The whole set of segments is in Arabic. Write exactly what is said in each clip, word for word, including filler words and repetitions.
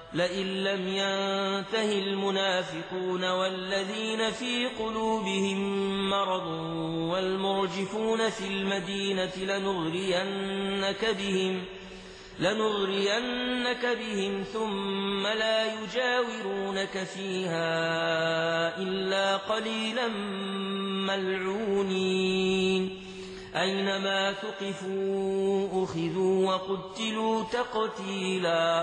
لئن لم ينته المنافقون والذين في قلوبهم مرض والمرجفون في المدينة لنغرينك بهم لنغرينك بهم ثم لا يجاورونك فيها إلا قليلا ملعونين أينما ثقفوا أخذوا وقتلوا تقتيلا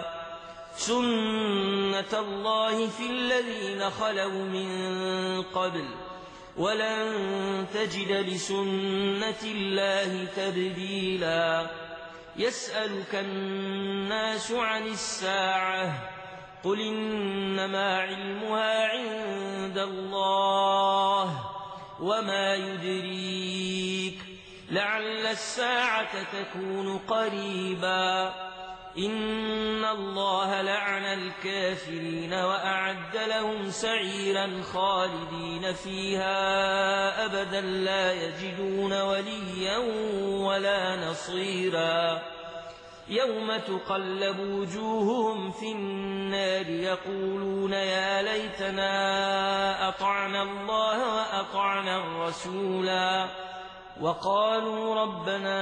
سنة الله في الذين خلوا من قبل ولن تجد لسنة الله تبديلا يسألك الناس عن الساعة قل إنما علمها عند الله وما يدريك لعل الساعة تكون قريبا إن الله لعن الكافرين وأعد لهم سعيرا خالدين فيها أبدا لا يجدون وليا ولا نصيرا يوم تقلب وجوههم في النار يقولون يا ليتنا أطعنا الله وأطعنا الرسولا وقالوا ربنا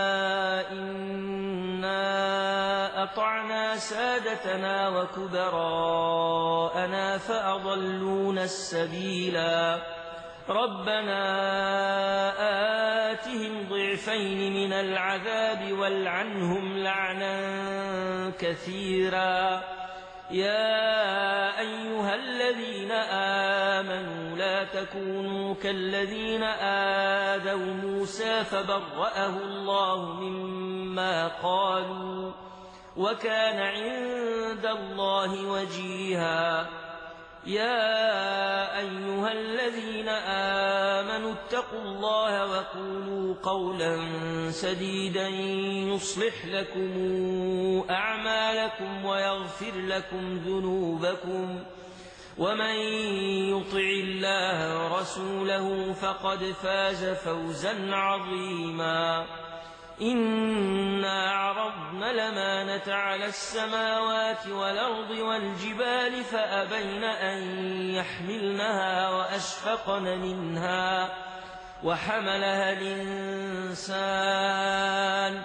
إنا أطعنا سادتنا وكبراءنا فأضلونا السبيلا ربنا آتهم ضعفين من العذاب والعنهم لعنا كثيرا يا أيها الذين آمنوا لا تكونوا كالذين آذوا موسى فبرأه الله مما قالوا وكان عند الله وجيها يا أيها الذين آمنوا اتقوا الله وقولوا قولا سديدا يصلح لكم أعمالكم ويغفر لكم ذنوبكم ومن يطع الله ورسوله فقد فاز فوزا عظيما إنا عرضنا الأمانة على السماوات والأرض والجبال فأبين أن يحملنها وأشفقن منها وحملها الإنسان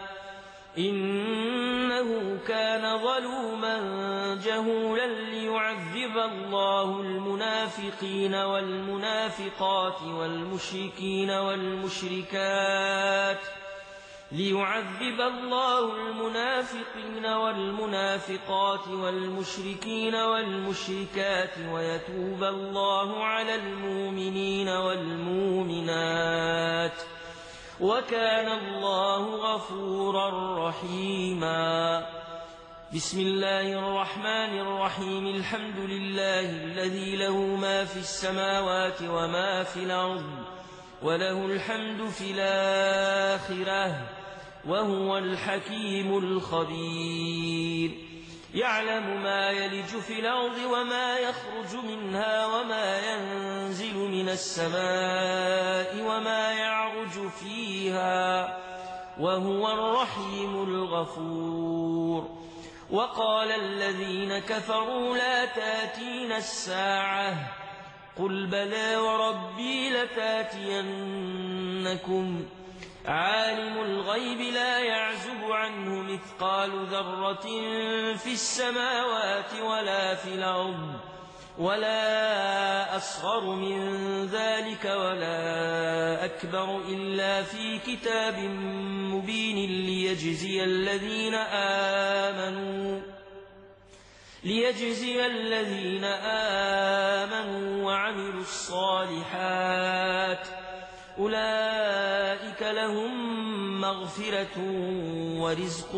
إنه كان ظلوما جهولا ليعذب الله المنافقين والمنافقات والمشركين والمشركات ليعذب الله المنافقين والمنافقات والمشركين والمشركات ويتوب الله على المؤمنين والمؤمنات وكان الله غفورا رحيما بسم الله الرحمن الرحيم الحمد لله الذي له ما في السماوات وما في الأرض وله الحمد في الآخرة وهو الحكيم الخبير يعلم ما يلج في الأرض وما يخرج منها وما ينزل من السماء وما يعرج فيها وهو الرحيم الغفور وقال الذين كفروا لا تأتينا الساعة قل بلى وربي لتأتينكم عالم الغيب لا يعزب عنه مثقال ذرة في السماوات ولا في الأرض ولا أصغر من ذلك ولا أكبر إلا في كتاب مبين ليجزي الذين آمنوا ليجزي الذين آمنوا وعملوا الصالحات أولئك لهم مغفرة ورزق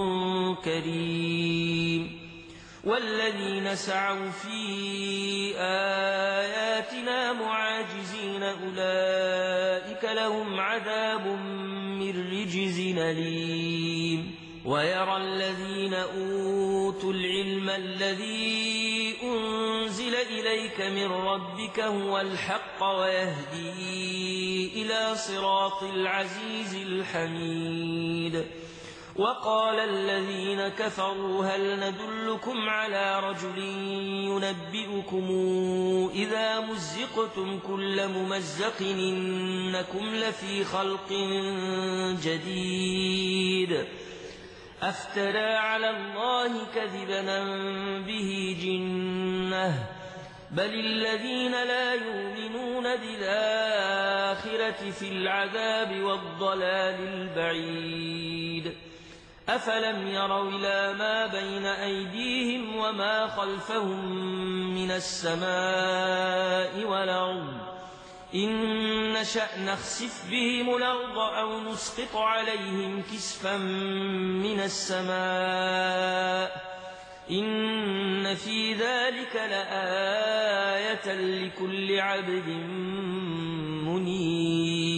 كريم والذين سعوا في آياتنا معاجزين أولئك لهم عذاب من رجز أليم ويرى الذين أوتوا العلم الذي أنزل إليك من ربك هو الحق ويهدي إلى صراط العزيز الحميد وقال الذين كفروا هل ندلكم على رجل ينبئكم إذا مزقتم كل ممزق إنكم لفي خلق جديد أفترى على الله كذبا به جنة بل الذين لا يؤمنون بالآخرة في العذاب والضلال البعيد أفلم يروا إلى ما بين أيديهم وما خلفهم من السماء والأرض إن نشأ نخسف بهم الأرض أو نسقط عليهم كسفا من السماء إن في ذلك لآية لكل عبد منيب